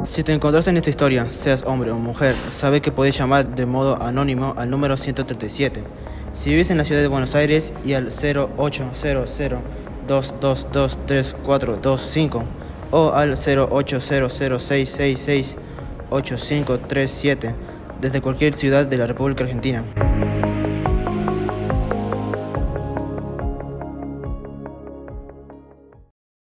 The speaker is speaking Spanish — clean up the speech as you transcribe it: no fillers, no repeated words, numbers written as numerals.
Si te encontraste en esta historia, seas hombre o mujer, sabe que podés llamar de modo anónimo al número 137. Si vives en la ciudad de Buenos Aires y al 0800-222-3425 o al 0800-666-8537 desde cualquier ciudad de la República Argentina.